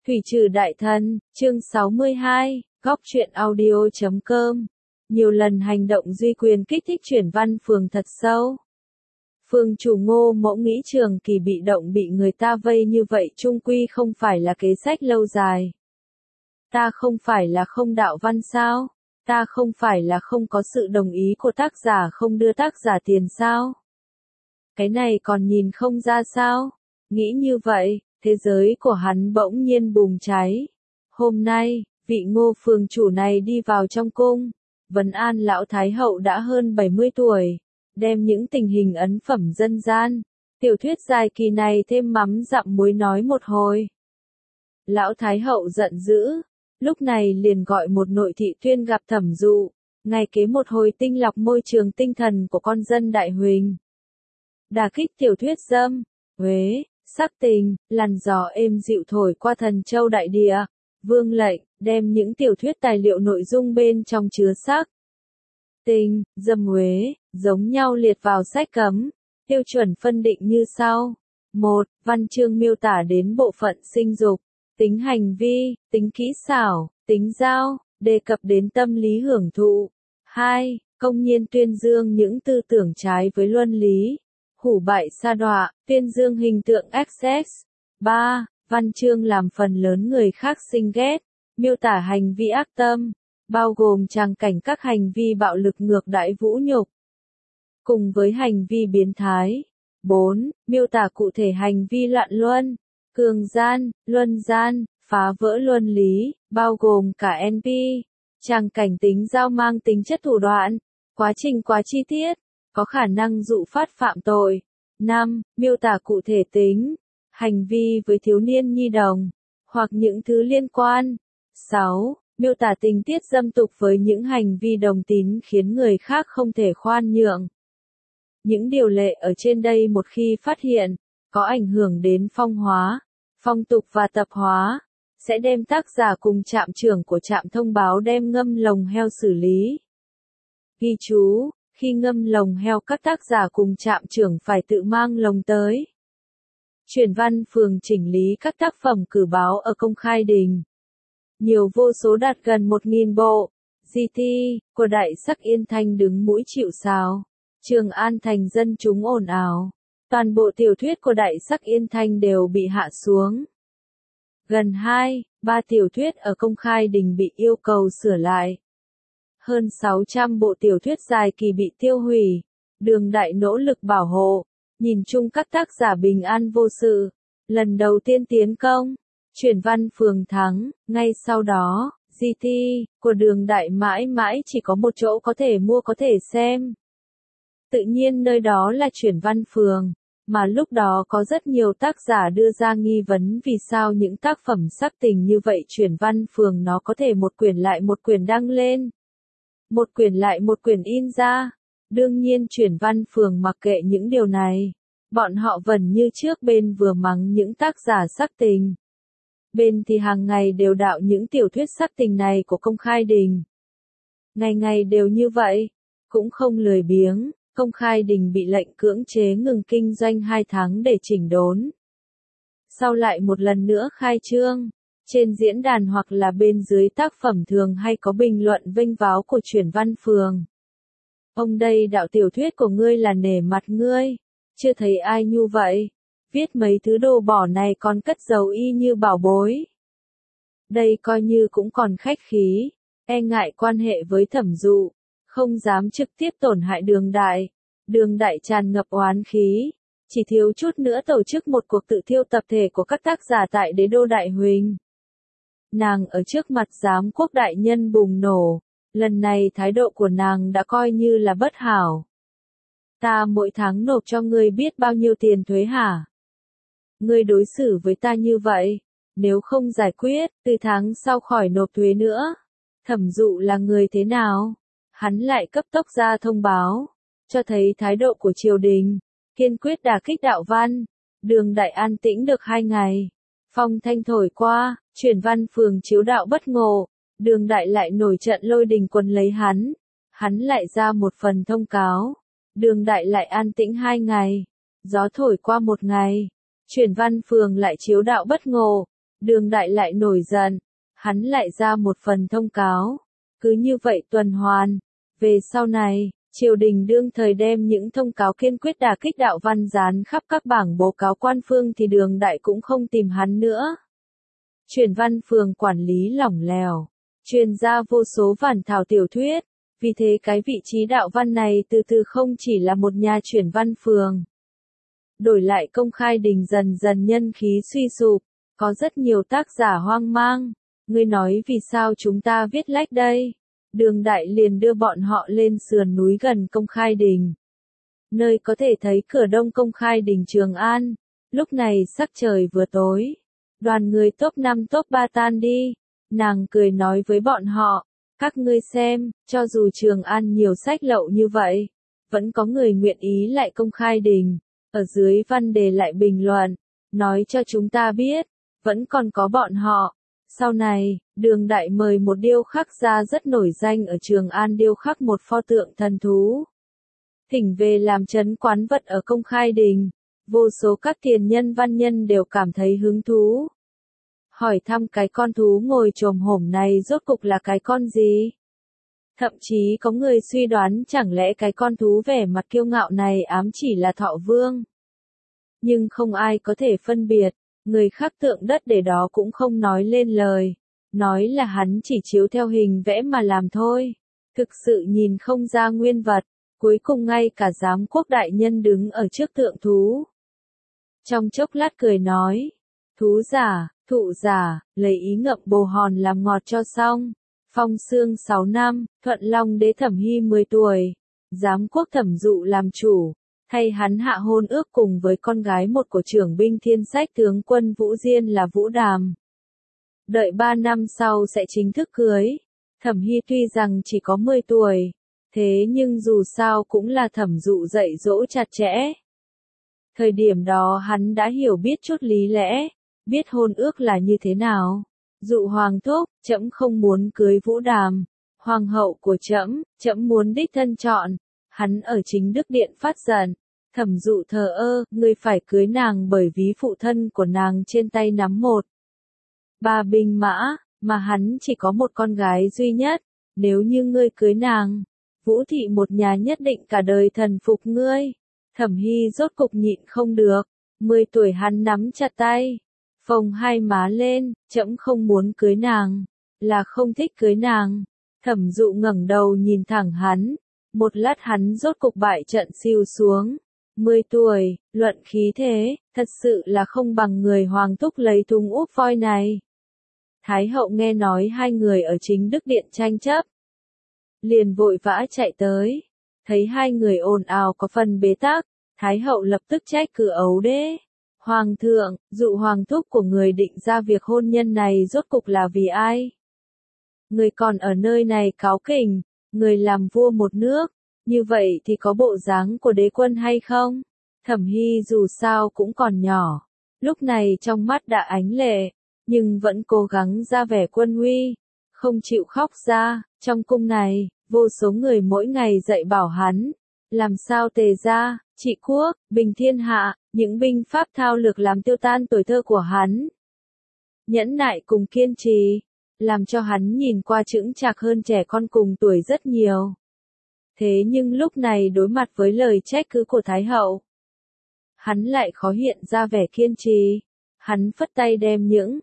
Thủy trừ đại thần, chương 62, góc truyện audio.com. Nhiều lần hành động duy quyền kích thích Chuyển Văn Phường thật sâu. Phường chủ Ngô Mẫu nghĩ Trường Kỳ bị động bị người ta vây như vậy chung quy không phải là kế sách lâu dài. Ta không phải là không đạo văn sao? Ta không phải là không có sự đồng ý của tác giả không đưa tác giả tiền sao? Cái này còn nhìn không ra sao? Nghĩ như vậy, thế giới của hắn bỗng nhiên bùng cháy. Hôm nay, vị Ngô phường chủ này đi vào trong cung, vấn an lão Thái hậu đã hơn 70 tuổi, đem những tình hình ấn phẩm dân gian, tiểu thuyết dài kỳ này thêm mắm dặm muối nói một hồi. Lão Thái hậu giận dữ, lúc này liền gọi một nội thị tuyên gặp Thẩm Dụ, ngày kế một hồi tinh lọc môi trường tinh thần của con dân Đại Huỳnh. Đả kích tiểu thuyết dâm, uế, sắc tình, làn gió êm dịu thổi qua Thần Châu đại địa, vương lệnh, đem những tiểu thuyết tài liệu nội dung bên trong chứa sắc, tình, dâm uế, giống nhau liệt vào sách cấm, tiêu chuẩn phân định như sau. 1. Văn chương miêu tả đến bộ phận sinh dục, tính hành vi, tính kỹ xảo, tính giao, đề cập đến tâm lý hưởng thụ. 2. Công nhiên tuyên dương những tư tưởng trái với luân lý, hủ bại sa đọa, tuyên dương hình tượng excess. 3. Văn chương làm phần lớn người khác sinh ghét, miêu tả hành vi ác tâm, bao gồm tràng cảnh các hành vi bạo lực ngược đãi vũ nhục, cùng với hành vi biến thái. 4. Miêu tả cụ thể hành vi loạn luân, cường gian, luân gian, phá vỡ luân lý, bao gồm cả NP, tràng cảnh tính giao mang tính chất thủ đoạn, quá trình quá chi tiết, có khả năng dụ phát phạm tội. 5. Miêu tả cụ thể tính, hành vi với thiếu niên nhi đồng, hoặc những thứ liên quan. 6. Miêu tả tình tiết dâm tục với những hành vi đồng tín khiến người khác không thể khoan nhượng. Những điều lệ ở trên đây một khi phát hiện, có ảnh hưởng đến phong hóa, phong tục và tập hóa, sẽ đem tác giả cùng trạm trưởng của trạm thông báo đem ngâm lồng heo xử lý. Ghi chú, khi ngâm lồng heo các tác giả cùng trạm trưởng phải tự mang lồng tới. Chuyển Văn Phường chỉnh lý các tác phẩm cử báo ở Công Khai Đình. Nhiều vô số đạt gần 1.000 bộ. GT, của Đại Sắc Yên Thanh đứng mũi chịu sào. Trường An thành dân chúng ồn ào. Toàn bộ tiểu thuyết của Đại Sắc Yên Thanh đều bị hạ xuống. Gần 2/3 tiểu thuyết ở Công Khai Đình bị yêu cầu sửa lại. Hơn 600 bộ tiểu thuyết dài kỳ bị tiêu hủy. Đường Đại nỗ lực bảo hộ. Nhìn chung các tác giả bình an vô sự. Lần đầu tiên tiến công, Chuyển Văn Phường thắng. Ngay sau đó, GT, của Đường Đại mãi mãi chỉ có một chỗ có thể mua có thể xem. Tự nhiên nơi đó là Chuyển Văn Phường, mà lúc đó có rất nhiều tác giả đưa ra nghi vấn vì sao những tác phẩm sắc tình như vậy Chuyển Văn Phường nó có thể một quyển lại một quyển đăng lên, một quyển lại một quyển in ra. Đương nhiên Chuyển Văn Phường mặc kệ những điều này, bọn họ vẫn như trước bên vừa mắng những tác giả sắc tình, bên thì hàng ngày đều đạo những tiểu thuyết sắc tình này của Công Khai Đình. Ngày ngày đều như vậy, cũng không lười biếng. Công Khai Đình bị lệnh cưỡng chế ngừng kinh doanh 2 tháng để chỉnh đốn. Sau lại một lần nữa khai trương, trên diễn đàn hoặc là bên dưới tác phẩm thường hay có bình luận vênh váo của Chuyển Văn Phường. Ông đây đạo tiểu thuyết của ngươi là nể mặt ngươi, chưa thấy ai nhu vậy, viết mấy thứ đồ bỏ này còn cất giấu y như bảo bối. Đây coi như cũng còn khách khí, e ngại quan hệ với Thẩm Dụ, không dám trực tiếp tổn hại Đường Đại. Đường Đại tràn ngập oán khí, chỉ thiếu chút nữa tổ chức một cuộc tự thiêu tập thể của các tác giả tại đế đô Đại Huỳnh. Nàng ở trước mặt giám quốc đại nhân bùng nổ, lần này thái độ của nàng đã coi như là bất hảo. Ta mỗi tháng nộp cho ngươi biết bao nhiêu tiền thuế hả? Ngươi đối xử với ta như vậy, nếu không giải quyết, từ tháng sau khỏi nộp thuế nữa. Thẩm Dụ là người thế nào? Hắn lại cấp tốc ra thông báo, cho thấy thái độ của triều đình, kiên quyết đả kích đạo văn. Đường Đại an tĩnh được 2 ngày. Phong thanh thổi qua, Chuyển Văn Phường chiếu đạo bất ngộ, Đường Đại lại nổi trận lôi đình quần lấy hắn. Hắn lại ra một phần thông cáo. Đường Đại lại an tĩnh 2 ngày. Gió thổi qua 1 ngày. Chuyển Văn Phường lại chiếu đạo bất ngộ. Đường Đại lại nổi giận, hắn lại ra một phần thông cáo. Cứ như vậy tuần hoàn. Về sau này, triều đình đương thời đem những thông cáo kiên quyết đả kích đạo văn dán khắp các bảng báo cáo quan phương thì Đường Đại cũng không tìm hắn nữa. Truyền văn phường quản lý lỏng lẻo, truyền ra vô số bản thảo tiểu thuyết, vì thế cái vị trí đạo văn này từ từ không chỉ là một nhà truyền văn phường. Đổi lại Công Khai Đình dần dần nhân khí suy sụp, có rất nhiều tác giả hoang mang. Ngươi nói vì sao chúng ta viết lách đây? Đường Đại liền đưa bọn họ lên sườn núi gần Công Khai Đình, nơi có thể thấy cửa đông Công Khai Đình Trường An. Lúc này sắc trời vừa tối, đoàn người top 5 top 3 tan đi. Nàng cười nói với bọn họ, các ngươi xem, cho dù Trường An nhiều sách lậu như vậy, vẫn có người nguyện ý lại Công Khai Đình. Ở dưới văn đề lại bình luận, nói cho chúng ta biết, vẫn còn có bọn họ. Sau này, Đường Đại mời một điêu khắc gia rất nổi danh ở Trường An điêu khắc một pho tượng thần thú. Thỉnh về làm trấn quán vật ở Công Khai Đình. Vô số các tiền nhân văn nhân đều cảm thấy hứng thú. Hỏi thăm cái con thú ngồi chồm hổm này rốt cục là cái con gì? Thậm chí có người suy đoán chẳng lẽ cái con thú vẻ mặt kiêu ngạo này ám chỉ là Thọ Vương. Nhưng không ai có thể phân biệt, người khắc tượng đất để đó cũng không nói lên lời. Nói là hắn chỉ chiếu theo hình vẽ mà làm thôi. Thực sự nhìn không ra nguyên vật, cuối cùng ngay cả giám quốc đại nhân đứng ở trước tượng thú. Trong chốc lát cười nói, thú giả, thụ giả, lấy ý ngậm bồ hòn làm ngọt cho xong. Phong Xương 6 năm, Thuận Long đế Thẩm Hy 10 tuổi, giám quốc Thẩm Dụ làm chủ, thay hắn hạ hôn ước cùng với con gái một của trưởng binh thiên sách tướng quân Vũ Diên là Vũ Đàm. Đợi 3 năm sau sẽ chính thức cưới. Thẩm Hy tuy rằng chỉ có 10 tuổi, thế nhưng dù sao cũng là Thẩm Dụ dạy dỗ chặt chẽ. Thời điểm đó hắn đã hiểu biết chút lý lẽ, biết hôn ước là như thế nào. Dụ hoàng thúc, trẫm không muốn cưới Vũ Đàm, hoàng hậu của trẫm muốn đích thân chọn. Hắn ở chính đức điện phát giận, Thẩm Dụ thờ ơ, ngươi phải cưới nàng bởi vì phụ thân của nàng trên tay nắm một ba binh mã, mà hắn chỉ có một con gái duy nhất. Nếu như ngươi cưới nàng, Vũ thị một nhà nhất định cả đời thần phục ngươi. Thẩm Hy rốt cục nhịn không được, 10 tuổi hắn nắm chặt tay, phồng hai má lên, trẫm không muốn cưới nàng, là không thích cưới nàng. Thẩm Dụ ngẩng đầu nhìn thẳng hắn, một lát hắn rốt cục bại trận siêu xuống. 10 tuổi, luận khí thế, thật sự là không bằng người hoàng thúc lấy thùng úp voi này. Thái hậu nghe nói hai người ở chính đức điện tranh chấp, liền vội vã chạy tới, thấy hai người ồn ào có phần bế tắc, Thái hậu lập tức trách cứ ấu đế. Hoàng thượng, Dụ hoàng thúc của người định ra việc hôn nhân này rốt cục là vì ai? Người còn ở nơi này cáu kỉnh, người làm vua một nước, như vậy thì có bộ dáng của đế quân hay không? Thẩm Hy dù sao cũng còn nhỏ, lúc này trong mắt đã ánh lệ, nhưng vẫn cố gắng ra vẻ quân uy, không chịu khóc ra. Trong cung này, vô số người mỗi ngày dạy bảo hắn, làm sao tề gia, trị quốc, bình thiên hạ, những binh pháp thao lược làm tiêu tan tuổi thơ của hắn. Nhẫn nại cùng kiên trì, làm cho hắn nhìn qua chững chạc hơn trẻ con cùng tuổi rất nhiều. Thế nhưng lúc này đối mặt với lời trách cứ của Thái hậu, hắn lại khó hiện ra vẻ kiên trì. Hắn phất tay đem những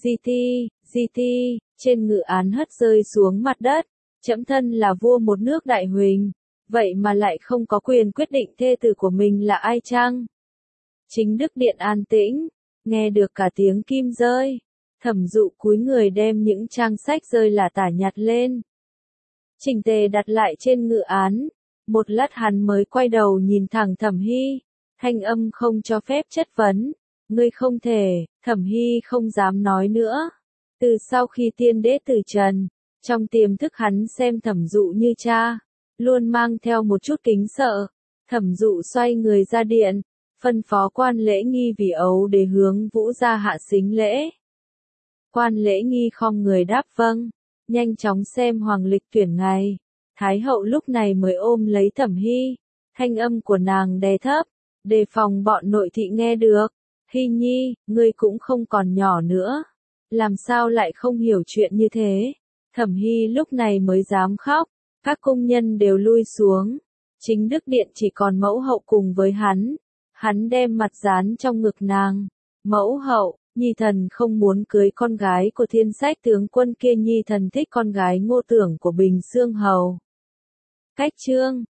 di ti trên ngự án hất rơi xuống mặt đất. Trẫm thân là vua một nước đại huỳnh, vậy mà lại không có quyền quyết định thê tử của mình là ai chăng? Chính đức điện an tĩnh, nghe được cả tiếng kim rơi. Thẩm Dụ cúi người đem những trang sách rơi là tả nhặt lên, chỉnh tề đặt lại trên ngự án. Một lát hắn mới quay đầu nhìn thẳng Thẩm Hy, thanh âm không cho phép chất vấn. Ngươi không thể. Thẩm Hy không dám nói nữa. Từ sau khi tiên đế từ trần, trong tiềm thức hắn xem Thẩm Dụ như cha, luôn mang theo một chút kính sợ. Thẩm Dụ xoay người ra điện, phân phó quan lễ nghi vì ấu để hướng Vũ gia hạ xính lễ. Quan lễ nghi khom người đáp vâng, nhanh chóng xem hoàng lịch tuyển ngày. Thái hậu lúc này mới ôm lấy Thẩm Hy, thanh âm của nàng đè thấp, đề phòng bọn nội thị nghe được. Hy nhi, ngươi cũng không còn nhỏ nữa, Làm sao lại không hiểu chuyện như thế? Thẩm Hy lúc này mới dám khóc. Các cung nhân đều lui xuống. Chính Đức Điện chỉ còn mẫu hậu cùng với hắn. Hắn đem mặt dán trong ngực nàng. Mẫu hậu, Nhi thần không muốn cưới con gái của Thiên Sách tướng quân kia, Nhi thần thích con gái Ngô Tưởng của Bình Xương Hầu. Cách chương